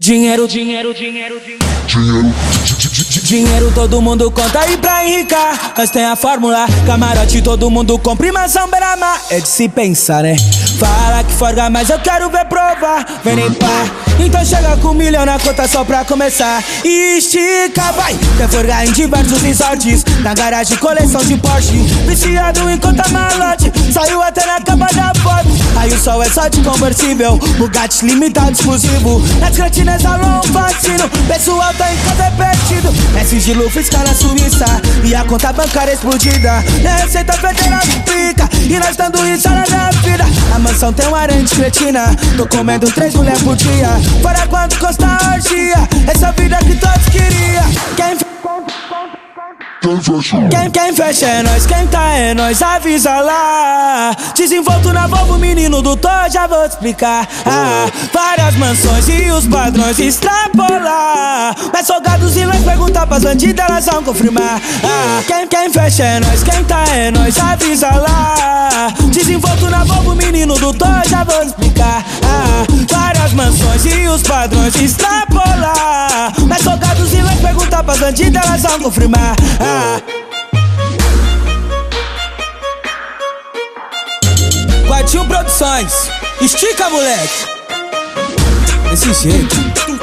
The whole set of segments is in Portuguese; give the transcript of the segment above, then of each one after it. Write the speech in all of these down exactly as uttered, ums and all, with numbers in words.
Dinheiro, dinheiro, dinheiro, dinheiro, dinheiro todo mundo conta e pra enricar nós tem a fórmula. Camarote todo mundo compra e mansão beira-mar. É de se pensar, né? Fala que forga, mas eu quero ver provar. Vem nem pá, então chega com um milhão na conta só pra começar. E estica, vai, quer forgar em diversos resorts. Na garagem, coleção de Porsche. Viciado em conta malote, saiu até na capa da foto. Aí o sol é só de conversível, Bugatti limitado exclusivo. Nas cantinas alô um vacino, pessoal tá em casa é perdido. É sigilo fiscal na Suíça e a conta bancária explodida. Na Receita Federal pica e nós dando risada na vida. A mansão tem uma arante cretina, tô comendo três mulheres por dia. Fora quanto custa a orgia, essa vida que todos queriam. Quem Quem, quem fecha é nós, quem tá é nós, avisa lá. Desenvolto na Volvo, menino do Thor, já vou te explicar. Ah, várias mansões e os padrões extrapolar. Mas soldados e leis perguntar pras bandidas, elas vão confirmar. Ah, quem, quem fecha é nós, quem tá é nós, avisa lá. Desenvolto na Volvo, menino do Thor, já vou te explicar. Ah, várias mansões e os padrões extrapolar. Mas soldados e leis perguntar pras bandidas, elas vão confirmar. Ah, Guardinho Produções, estica moleque. Desse jeito.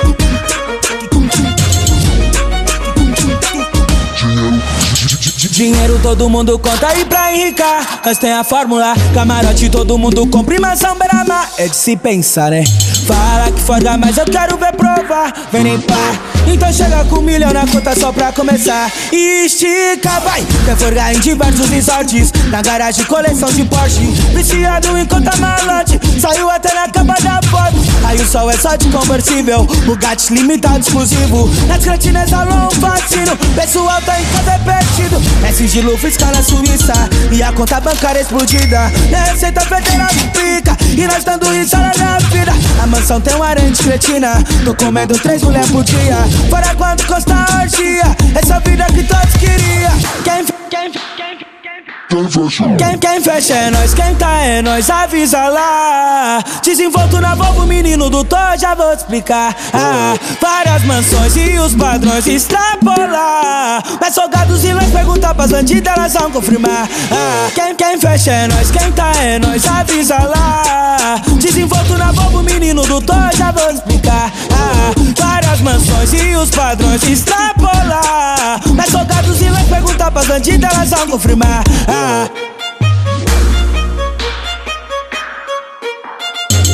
Dinheiro todo mundo conta e pra enricar nós tem a fórmula. Camarote todo mundo compra e mansão beira-mar. É de se pensar, né? Fala que forga, mas eu quero ver provar. Vem nem pá, então chega com um milhão na conta só pra começar. E estica, vai, quer forgar em diversos resorts. Na garagem, coleção de Porsche. Viciado em conta malote, saiu até na capa da foto. Aí o sol é só de conversível, Bugatti limitado exclusivo. Nas cantinas alô um vacino, pessoal tá em casa é perdido. É sigilo fiscal na Suíça e a conta bancária explodida. Na Receita Federal pica e nós dando risada na vida. A mansão tem uma arante cretina, tô comendo três mulheres por dia. Fora quanto custa a orgia, essa vida que todos queriam. Quem, quem, quem, quem, quem fecha é nós, quem tá é nós, avisa lá. Desenvolto na Volvo, menino do Thor, já vou te explicar. Ah, várias mansões e os padrões extrapolar. Mas soldados e leis perguntar pras bandidas, elas vão confirmar. Ah, quem, quem fecha é nós, quem tá é nós, avisa lá. Desenvolto na Volvo, menino do Thor, já vou te explicar. Ah, várias mansões e os padrões extrapolar. Mas soldados e leis perguntar pras bandidas, elas vão confirmar. Ah,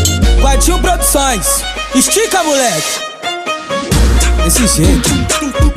Guardinho Produções, estica moleque. Desse jeito.